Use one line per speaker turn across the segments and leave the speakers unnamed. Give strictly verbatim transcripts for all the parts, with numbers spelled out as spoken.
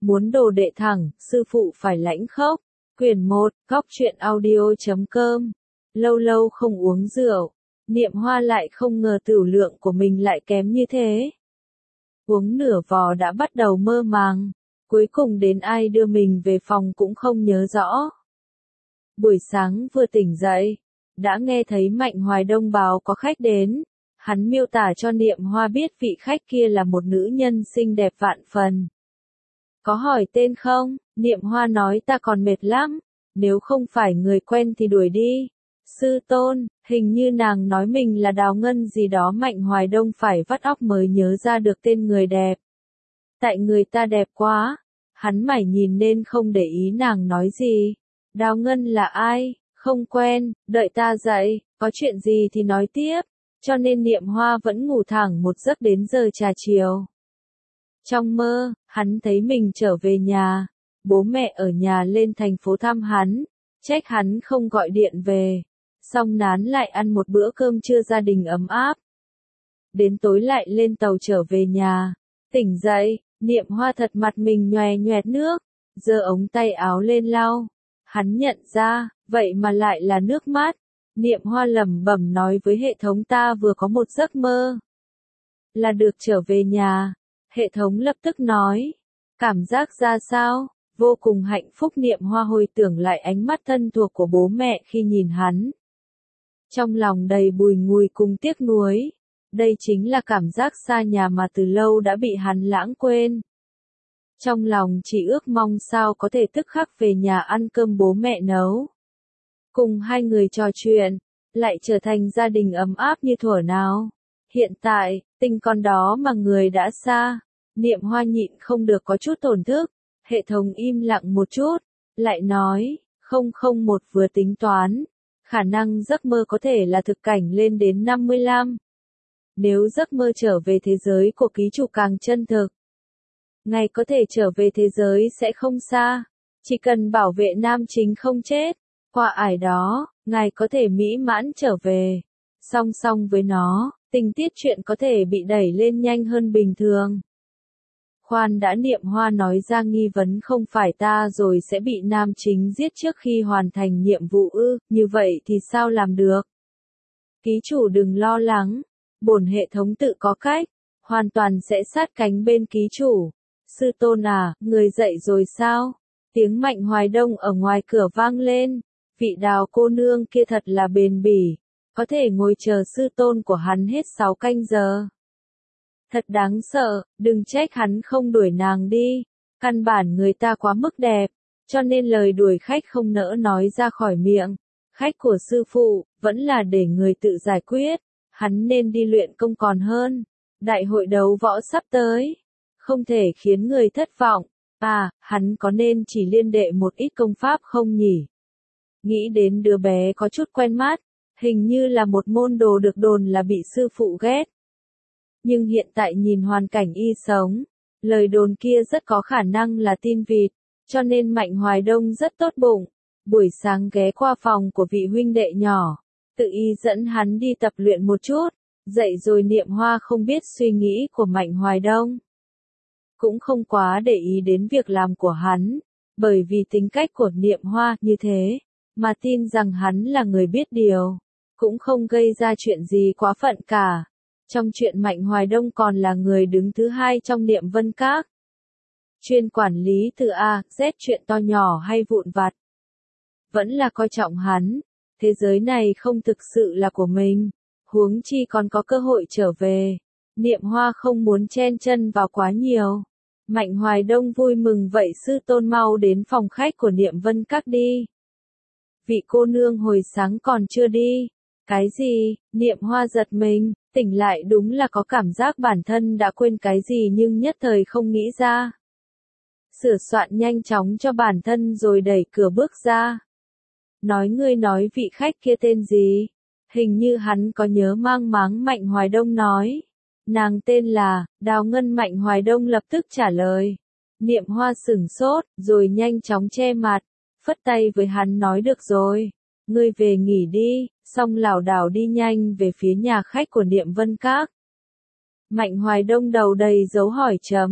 Muốn đồ đệ thẳng, sư phụ phải lãnh khốc. Quyển một, góc truyện audio chấm com. Lâu lâu không uống rượu, Niệm Hoa lại không ngờ tửu lượng của mình lại kém như thế. Uống nửa vò đã bắt đầu mơ màng, cuối cùng đến ai đưa mình về phòng cũng không nhớ rõ. Buổi sáng vừa tỉnh dậy, đã nghe thấy Mạnh Hoài Đông báo có khách đến. Hắn miêu tả cho Niệm Hoa biết vị khách kia là một nữ nhân xinh đẹp vạn phần. Có hỏi tên không? Niệm Hoa nói ta còn mệt lắm, nếu không phải người quen thì đuổi đi. Sư tôn, hình như nàng nói mình là Đào Ngân gì đó. Mạnh Hoài Đông phải vắt óc mới nhớ ra được tên người đẹp. Tại người ta đẹp quá, hắn mải nhìn nên không để ý nàng nói gì. Đào Ngân là ai? Không quen, đợi ta dậy, có chuyện gì thì nói tiếp. Cho nên Niệm Hoa vẫn ngủ thẳng một giấc đến giờ trà chiều. Trong mơ, hắn thấy mình trở về nhà, bố mẹ ở nhà lên thành phố thăm hắn, trách hắn không gọi điện về, xong nán lại ăn một bữa cơm trưa gia đình ấm áp. Đến tối lại lên tàu trở về nhà, tỉnh dậy, Niệm Hoa thật mặt mình nhòe nhoẹt nước, giơ ống tay áo lên lau, hắn nhận ra, vậy mà lại là nước mắt. Niệm Hoa lẩm bẩm nói với hệ thống ta vừa có một giấc mơ, là được trở về nhà. Hệ thống lập tức nói, cảm giác ra sao? Vô cùng hạnh phúc. Niệm Hoa hồi tưởng lại ánh mắt thân thuộc của bố mẹ khi nhìn hắn. Trong lòng đầy bùi ngùi cùng tiếc nuối. Đây chính là cảm giác xa nhà mà từ lâu đã bị hắn lãng quên. Trong lòng chỉ ước mong sao có thể tức khắc về nhà ăn cơm bố mẹ nấu. Cùng hai người trò chuyện, lại trở thành gia đình ấm áp như thuở nào. Hiện tại, tình con đó mà người đã xa. Niệm Hoa nhịn không được có chút tổn thức. Hệ thống im lặng một chút, lại nói, không không một vừa tính toán. Khả năng giấc mơ có thể là thực cảnh lên đến năm mươi lăm. Nếu giấc mơ trở về thế giới của ký chủ càng chân thực, ngày có thể trở về thế giới sẽ không xa. Chỉ cần bảo vệ nam chính không chết, qua ải đó, ngài có thể mỹ mãn trở về. Song song với nó, tình tiết chuyện có thể bị đẩy lên nhanh hơn bình thường. Khoan đã, Niệm Hoa nói ra nghi vấn không phải ta rồi sẽ bị nam chính giết trước khi hoàn thành nhiệm vụ ư, như vậy thì sao làm được? Ký chủ đừng lo lắng, bổn hệ thống tự có cách, hoàn toàn sẽ sát cánh bên ký chủ. Sư tôn à, người dậy rồi sao? Tiếng Mạnh Hoài Đông ở ngoài cửa vang lên, vị Đào cô nương kia thật là bền bỉ, có thể ngồi chờ sư tôn của hắn hết sáu canh giờ. Thật đáng sợ, đừng trách hắn không đuổi nàng đi, căn bản người ta quá mức đẹp, cho nên lời đuổi khách không nỡ nói ra khỏi miệng. Khách của sư phụ, vẫn là để người tự giải quyết, hắn nên đi luyện công còn hơn. Đại hội đấu võ sắp tới, không thể khiến người thất vọng. À, hắn có nên chỉ liên đệ một ít công pháp không nhỉ? Nghĩ đến đứa bé có chút quen mắt, hình như là một môn đồ được đồn là bị sư phụ ghét. Nhưng hiện tại nhìn hoàn cảnh y sống, lời đồn kia rất có khả năng là tin vịt, cho nên Mạnh Hoài Đông rất tốt bụng. Buổi sáng ghé qua phòng của vị huynh đệ nhỏ, tự y dẫn hắn đi tập luyện một chút, dậy rồi Niệm Hoa không biết suy nghĩ của Mạnh Hoài Đông. Cũng không quá để ý đến việc làm của hắn, bởi vì tính cách của Niệm Hoa như thế, mà tin rằng hắn là người biết điều, cũng không gây ra chuyện gì quá phận cả. Trong chuyện Mạnh Hoài Đông còn là người đứng thứ hai trong Niệm Vân Các. Chuyên quản lý từ A, Z chuyện to nhỏ hay vụn vặt. Vẫn là coi trọng hắn, thế giới này không thực sự là của mình, huống chi còn có cơ hội trở về. Niệm Hoa không muốn chen chân vào quá nhiều. Mạnh Hoài Đông vui mừng vậy sư tôn mau đến phòng khách của Niệm Vân Các đi. Vị cô nương hồi sáng còn chưa đi. Cái gì? Niệm Hoa giật mình, tỉnh lại đúng là có cảm giác bản thân đã quên cái gì nhưng nhất thời không nghĩ ra. Sửa soạn nhanh chóng cho bản thân rồi đẩy cửa bước ra. Nói ngươi nói vị khách kia tên gì? Hình như hắn có nhớ mang máng. Mạnh Hoài Đông nói. Nàng tên là, Đào Ngân. Mạnh Hoài Đông lập tức trả lời. Niệm Hoa sửng sốt, rồi nhanh chóng che mặt, phất tay với hắn nói được rồi. Ngươi về nghỉ đi, xong lảo đảo đi nhanh về phía nhà khách của Niệm Vân Các. Mạnh Hoài Đông đầu đầy dấu hỏi chấm.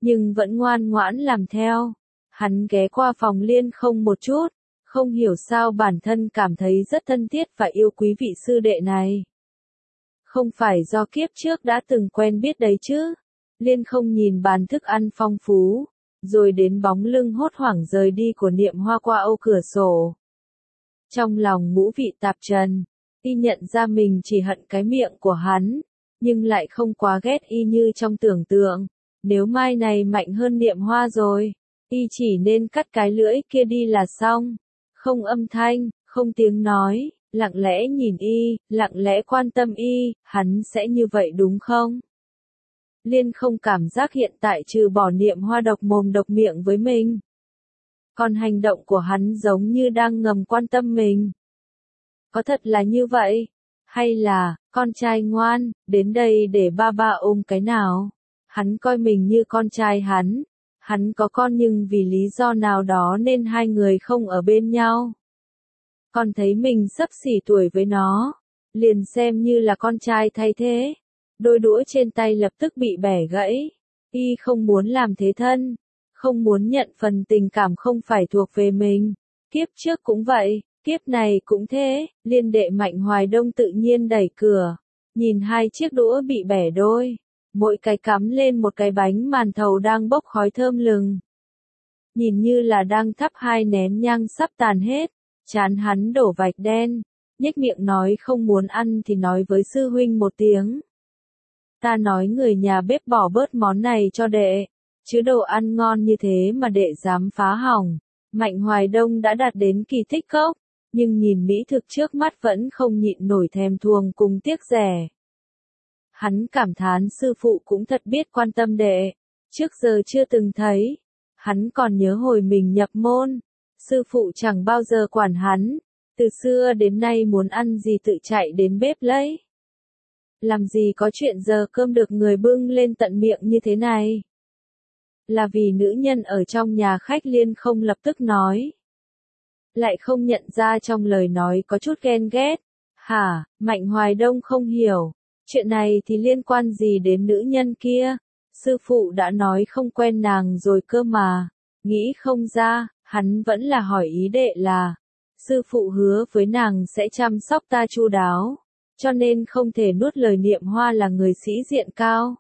nhưng vẫn ngoan ngoãn làm theo. Hắn ghé qua phòng Liên không một chút, không hiểu sao bản thân cảm thấy rất thân thiết và yêu quý vị sư đệ này. Không phải do kiếp trước đã từng quen biết đấy chứ. Liên không nhìn bàn thức ăn phong phú, rồi đến bóng lưng hốt hoảng rời đi của Niệm Hoa qua ô cửa sổ. Trong lòng ngũ vị tạp trần, y nhận ra mình chỉ hận cái miệng của hắn, nhưng lại không quá ghét y như trong tưởng tượng. Nếu mai này mạnh hơn Niệm Hoa rồi, y chỉ nên cắt cái lưỡi kia đi là xong. Không âm thanh, không tiếng nói, lặng lẽ nhìn y, lặng lẽ quan tâm y, hắn sẽ như vậy đúng không? Liên không cảm giác hiện tại trừ bỏ Niệm Hoa độc mồm độc miệng với mình. Còn hành động của hắn giống như đang ngầm quan tâm mình. Có thật là như vậy? Hay là, con trai ngoan, đến đây để ba ba ôm cái nào? Hắn coi mình như con trai hắn. Hắn có con nhưng vì lý do nào đó nên hai người không ở bên nhau. Còn thấy mình xấp xỉ tuổi với nó, liền xem như là con trai thay thế. Đôi đũa trên tay lập tức bị bẻ gãy. Y không muốn làm thế thân, không muốn nhận phần tình cảm không phải thuộc về mình. Kiếp trước cũng vậy, kiếp này cũng thế. Liên đệ Mạnh Hoài Đông tự nhiên đẩy cửa, nhìn hai chiếc đũa bị bẻ đôi, mỗi cái cắm lên một cái bánh màn thầu đang bốc khói thơm lừng. Nhìn như là đang thắp hai nén nhang sắp tàn hết, trán hắn đổ vạch đen, nhếch miệng nói không muốn ăn thì nói với sư huynh một tiếng. Ta nói người nhà bếp bỏ bớt món này cho đệ, chứ đồ ăn ngon như thế mà đệ dám phá hỏng. Mạnh Hoài Đông đã đạt đến kỳ tích cốc, nhưng nhìn mỹ thực trước mắt vẫn không nhịn nổi thèm thuồng cùng tiếc rẻ. Hắn cảm thán sư phụ cũng thật biết quan tâm đệ, trước giờ chưa từng thấy. Hắn còn nhớ hồi mình nhập môn, sư phụ chẳng bao giờ quản hắn, từ xưa đến nay muốn ăn gì tự chạy đến bếp lấy. Làm gì có chuyện giờ cơm được người bưng lên tận miệng như thế này. Là vì nữ nhân ở trong nhà khách Liên không lập tức nói. Lại không nhận ra trong lời nói có chút ghen ghét. Hả, Mạnh Hoài Đông không hiểu. Chuyện này thì liên quan gì đến nữ nhân kia? Sư phụ đã nói không quen nàng rồi cơ mà. Nghĩ không ra, hắn vẫn là hỏi ý đệ là. Sư phụ hứa với nàng sẽ chăm sóc ta chu đáo, cho nên không thể nuốt lời Niệm Hoa là người sĩ diện cao.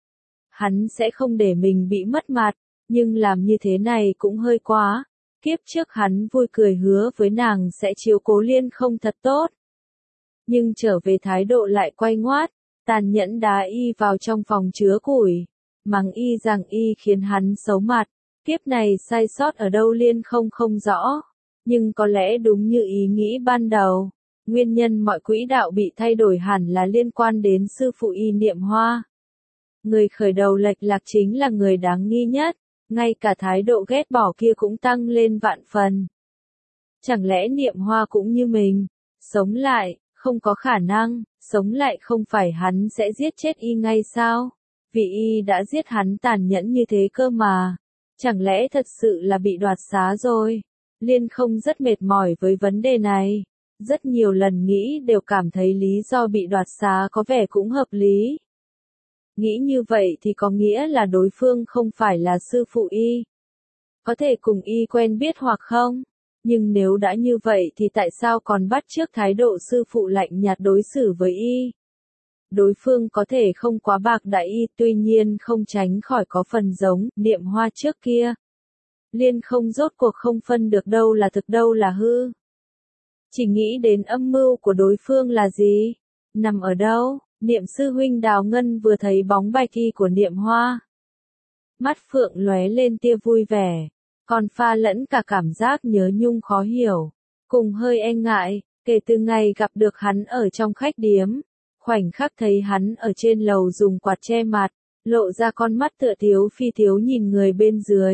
Hắn sẽ không để mình bị mất mặt, nhưng làm như thế này cũng hơi quá. Kiếp trước hắn vui cười hứa với nàng sẽ chiếu cố Liên không thật tốt. Nhưng trở về thái độ lại quay ngoát, tàn nhẫn đá y vào trong phòng chứa củi, mắng y rằng y khiến hắn xấu mặt. Kiếp này sai sót ở đâu Liên không không rõ, nhưng có lẽ đúng như ý nghĩ ban đầu. Nguyên nhân mọi quỹ đạo bị thay đổi hẳn là liên quan đến sư phụ y Niệm Hoa. Người khởi đầu lệch lạc chính là người đáng nghi nhất, ngay cả thái độ ghét bỏ kia cũng tăng lên vạn phần. Chẳng lẽ Niệm Hoa cũng như mình, sống lại, không có khả năng, sống lại không phải hắn sẽ giết chết y ngay sao? Vì y đã giết hắn tàn nhẫn như thế cơ mà. Chẳng lẽ thật sự là bị đoạt xá rồi? Liên không rất mệt mỏi với vấn đề này. Rất nhiều lần nghĩ đều cảm thấy lý do bị đoạt xá có vẻ cũng hợp lý. Nghĩ như vậy thì có nghĩa là đối phương không phải là sư phụ y. Có thể cùng y quen biết hoặc không? Nhưng nếu đã như vậy thì tại sao còn bắt chước thái độ sư phụ lạnh nhạt đối xử với y? Đối phương có thể không quá bạc đại y, tuy nhiên không tránh khỏi có phần giống Niệm Hoa trước kia. Liên không rốt cuộc không phân được đâu là thực đâu là hư. Chỉ nghĩ đến âm mưu của đối phương là gì? Nằm ở đâu? Niệm sư huynh Đào Ngân vừa thấy bóng bạch y của Niệm Hoa. Mắt phượng lóe lên tia vui vẻ, còn pha lẫn cả cảm giác nhớ nhung khó hiểu, cùng hơi e ngại, kể từ ngày gặp được hắn ở trong khách điếm. Khoảnh khắc thấy hắn ở trên lầu dùng quạt che mặt, lộ ra con mắt tựa thiếu phi thiếu nhìn người bên dưới.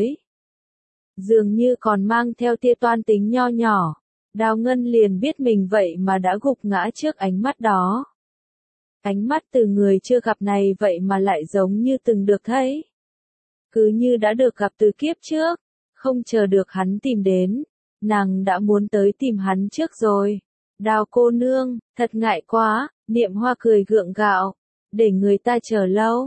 Dường như còn mang theo tia toan tính nho nhỏ. Đào Ngân liền biết mình vậy mà đã gục ngã trước ánh mắt đó. Ánh mắt từ người chưa gặp này vậy mà lại giống như từng được thấy. Cứ như đã được gặp từ kiếp trước, không chờ được hắn tìm đến, nàng đã muốn tới tìm hắn trước rồi. Đào cô nương, thật ngại quá, Niệm Hoa cười gượng gạo, để người ta chờ lâu.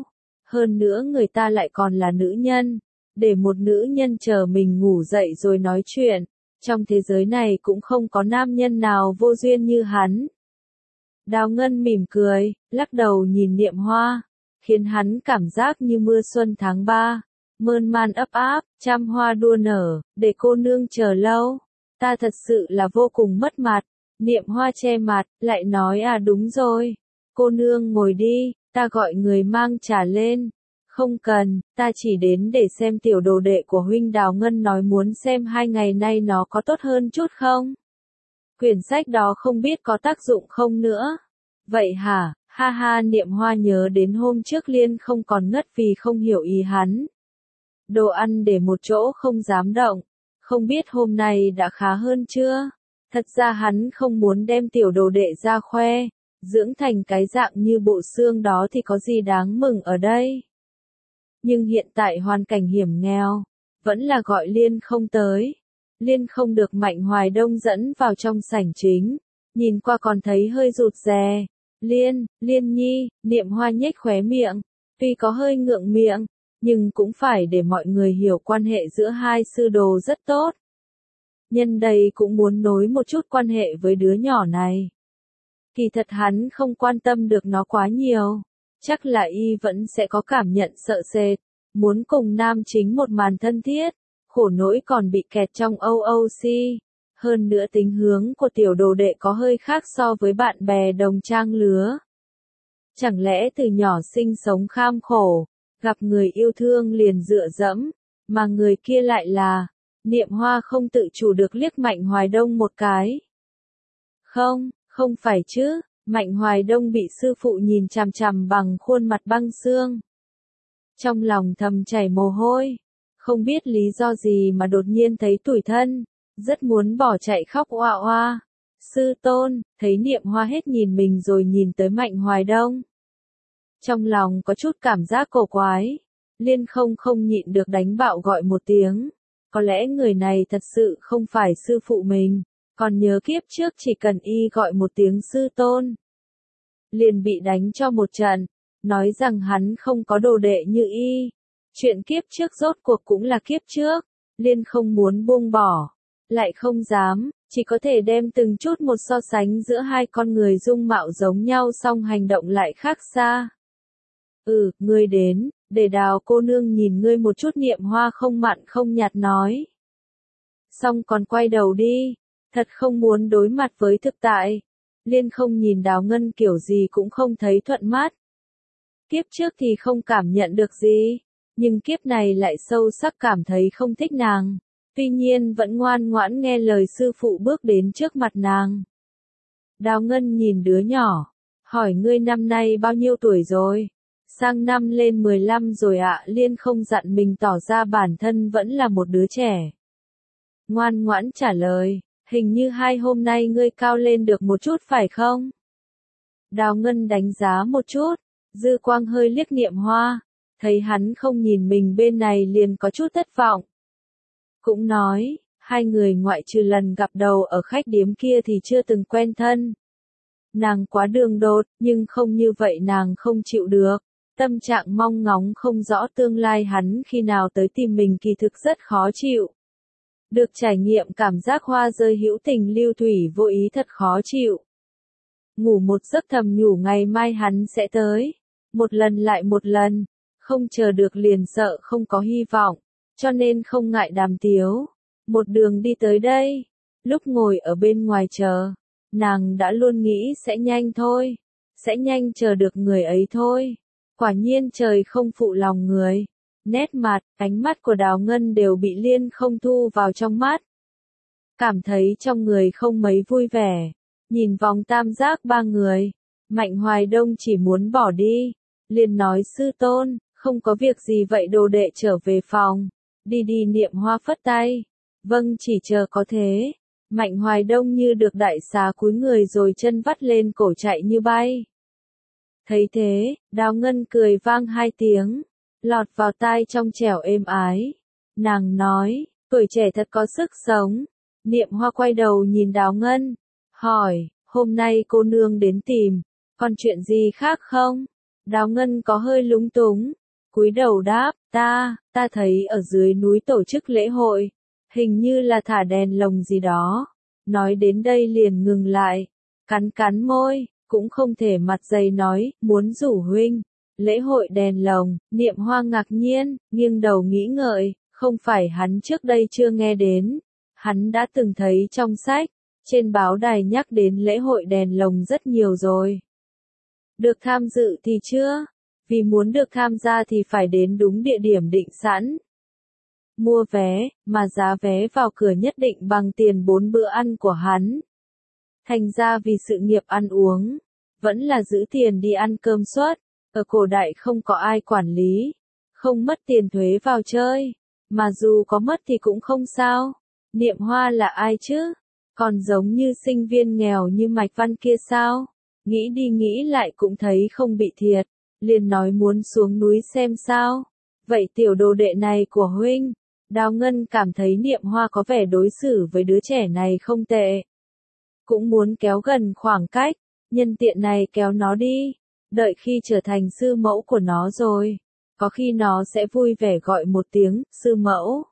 Hơn nữa người ta lại còn là nữ nhân. Để một nữ nhân chờ mình ngủ dậy rồi nói chuyện. Trong thế giới này cũng không có nam nhân nào vô duyên như hắn. Đào Ngân mỉm cười, lắc đầu nhìn Niệm Hoa, khiến hắn cảm giác như mưa xuân tháng ba, mơn man ấp áp, trăm hoa đua nở, để cô nương chờ lâu. Ta thật sự là vô cùng mất mặt. Niệm Hoa che mặt, lại nói à đúng rồi. Cô nương ngồi đi, ta gọi người mang trà lên. Không cần, ta chỉ đến để xem tiểu đồ đệ của huynh. Đào Ngân nói muốn xem hai ngày nay nó có tốt hơn chút không. Quyển sách đó không biết có tác dụng không nữa. Vậy hả, ha ha. Niệm Hoa nhớ đến hôm trước Liên không còn ngất vì không hiểu ý hắn. Đồ ăn để một chỗ không dám động. Không biết hôm nay đã khá hơn chưa? Thật ra hắn không muốn đem tiểu đồ đệ ra khoe. Dưỡng thành cái dạng như bộ xương đó thì có gì đáng mừng ở đây. Nhưng hiện tại hoàn cảnh hiểm nghèo. Vẫn là gọi Liên không tới. Liên không được Mạnh Hoài Đông dẫn vào trong sảnh chính. Nhìn qua còn thấy hơi rụt rè. Liên, Liên nhi, Niệm Hoa nhếch khóe miệng. Tuy có hơi ngượng miệng, nhưng cũng phải để mọi người hiểu quan hệ giữa hai sư đồ rất tốt. Nhân đây cũng muốn nối một chút quan hệ với đứa nhỏ này. Kỳ thật hắn không quan tâm được nó quá nhiều. Chắc là y vẫn sẽ có cảm nhận sợ sệt. Muốn cùng nam chính một màn thân thiết. Khổ nỗi còn bị kẹt trong o o xê. Hơn nữa tính hướng của tiểu đồ đệ có hơi khác so với bạn bè đồng trang lứa. Chẳng lẽ từ nhỏ sinh sống kham khổ, gặp người yêu thương liền dựa dẫm, mà người kia lại là... Niệm Hoa không tự chủ được liếc Mạnh Hoài Đông một cái. Không, không phải chứ. Mạnh Hoài Đông bị sư phụ nhìn chằm chằm bằng khuôn mặt băng xương. Trong lòng thầm chảy mồ hôi. Không biết lý do gì mà đột nhiên thấy tủi thân. Rất muốn bỏ chạy khóc oa oa. Sư tôn, thấy Niệm Hoa hết nhìn mình rồi nhìn tới Mạnh Hoài Đông. Trong lòng có chút cảm giác cổ quái. Liên không không nhịn được đánh bạo gọi một tiếng. Có lẽ người này thật sự không phải sư phụ mình. Còn nhớ kiếp trước chỉ cần y gọi một tiếng sư tôn. Liền bị đánh cho một trận. Nói rằng hắn không có đồ đệ như y. Chuyện kiếp trước rốt cuộc cũng là kiếp trước. Liên không muốn buông bỏ. Lại không dám. Chỉ có thể đem từng chút một so sánh giữa hai con người dung mạo giống nhau song hành động lại khác xa. Ừ, ngươi đến, để Đào cô nương nhìn ngươi một chút. Niệm Hoa không mặn không nhạt nói. Xong còn quay đầu đi, thật không muốn đối mặt với thực tại. Liên không nhìn Đào Ngân kiểu gì cũng không thấy thuận mắt. Kiếp trước thì không cảm nhận được gì, nhưng kiếp này lại sâu sắc cảm thấy không thích nàng. Tuy nhiên vẫn ngoan ngoãn nghe lời sư phụ bước đến trước mặt nàng. Đào Ngân nhìn đứa nhỏ, hỏi ngươi năm nay bao nhiêu tuổi rồi? Sang năm lên mười lăm rồi ạ. Liên không dặn mình tỏ ra bản thân vẫn là một đứa trẻ. Ngoan ngoãn trả lời, hình như hai hôm nay ngươi cao lên được một chút phải không? Đào Ngân đánh giá một chút, dư quang hơi liếc Niệm Hoa, thấy hắn không nhìn mình bên này liền có chút thất vọng. Cũng nói, hai người ngoại trừ lần gặp đầu ở khách điếm kia thì chưa từng quen thân. Nàng quá đường đột, nhưng không như vậy nàng không chịu được. Tâm trạng mong ngóng không rõ tương lai hắn khi nào tới tìm mình kỳ thực rất khó chịu. Được trải nghiệm cảm giác hoa rơi hữu tình lưu thủy vô ý thật khó chịu. Ngủ một giấc thầm nhủ ngày mai hắn sẽ tới. Một lần lại một lần. Không chờ được liền sợ không có hy vọng. Cho nên không ngại đàm tiếu. Một đường đi tới đây. Lúc ngồi ở bên ngoài chờ. Nàng đã luôn nghĩ sẽ nhanh thôi. Sẽ nhanh chờ được người ấy thôi. Quả nhiên trời không phụ lòng người. Nét mặt, ánh mắt của Đào Ngân đều bị Liên không thu vào trong mắt. Cảm thấy trong người không mấy vui vẻ. Nhìn vòng tam giác ba người. Mạnh Hoài Đông chỉ muốn bỏ đi. Liên nói sư tôn, không có việc gì vậy đồ đệ trở về phòng. Đi đi. Niệm Hoa phất tay. Vâng chỉ chờ có thế. Mạnh Hoài Đông như được đại xá cúi người rồi chân vắt lên cổ chạy như bay. Thấy thế, Đào Ngân cười vang hai tiếng, lọt vào tai trong trẻo êm ái. Nàng nói, tuổi trẻ thật có sức sống. Niệm Hoa quay đầu nhìn Đào Ngân, hỏi, hôm nay cô nương đến tìm, còn chuyện gì khác không? Đào Ngân có hơi lúng túng, cúi đầu đáp, ta, ta thấy ở dưới núi tổ chức lễ hội, hình như là thả đèn lồng gì đó. Nói đến đây liền ngừng lại, cắn cắn môi, cũng không thể mặt dày nói, muốn rủ huynh. Lễ hội đèn lồng, Niệm Hoa ngạc nhiên, nghiêng đầu nghĩ ngợi, không phải hắn trước đây chưa nghe đến. Hắn đã từng thấy trong sách, trên báo đài nhắc đến lễ hội đèn lồng rất nhiều rồi. Được tham dự thì chưa, vì muốn được tham gia thì phải đến đúng địa điểm định sẵn. Mua vé, mà giá vé vào cửa nhất định bằng tiền bốn bữa ăn của hắn. Thành ra vì sự nghiệp ăn uống, vẫn là giữ tiền đi ăn cơm suất. Ở cổ đại không có ai quản lý, không mất tiền thuế vào chơi, mà dù có mất thì cũng không sao. Niệm Hoa là ai chứ? Còn giống như sinh viên nghèo như Mạch Văn kia sao? Nghĩ đi nghĩ lại cũng thấy không bị thiệt, liền nói muốn xuống núi xem sao. Vậy tiểu đồ đệ này của huynh, Đào Ngân cảm thấy Niệm Hoa có vẻ đối xử với đứa trẻ này không tệ. Cũng muốn kéo gần khoảng cách, nhân tiện này kéo nó đi. Đợi khi trở thành sư mẫu của nó rồi, có khi nó sẽ vui vẻ gọi một tiếng, sư mẫu.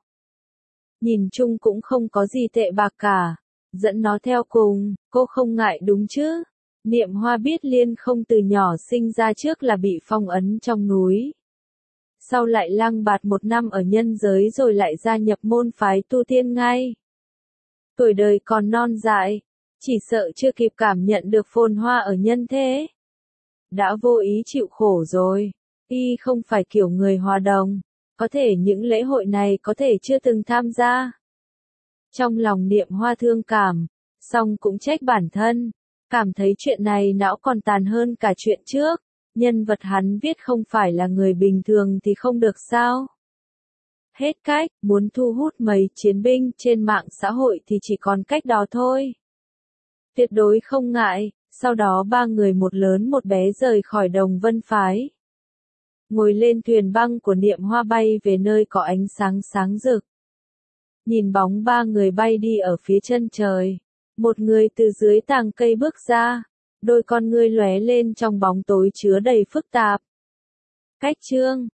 Nhìn chung cũng không có gì tệ bạc cả, dẫn nó theo cùng, cô không ngại đúng chứ. Niệm Hoa biết Liên không từ nhỏ sinh ra trước là bị phong ấn trong núi. Sau lại lang bạt một năm ở nhân giới rồi lại gia nhập môn phái tu tiên ngay. Tuổi đời còn non dại, chỉ sợ chưa kịp cảm nhận được phồn hoa ở nhân thế. Đã vô ý chịu khổ rồi, y không phải kiểu người hòa đồng, có thể những lễ hội này có thể chưa từng tham gia. Trong lòng Niệm Hoa thương cảm, song cũng trách bản thân, cảm thấy chuyện này não còn tàn hơn cả chuyện trước, nhân vật hắn viết không phải là người bình thường thì không được sao. Hết cách, muốn thu hút mấy chiến binh trên mạng xã hội thì chỉ còn cách đó thôi. Tuyệt đối không ngại. Sau đó ba người một lớn một bé rời khỏi Đồng Vân Phái. Ngồi lên thuyền băng của Niệm Hoa bay về nơi có ánh sáng sáng rực. Nhìn bóng ba người bay đi ở phía chân trời. Một người từ dưới tàng cây bước ra. Đôi con ngươi lóe lên trong bóng tối chứa đầy phức tạp. Cách chương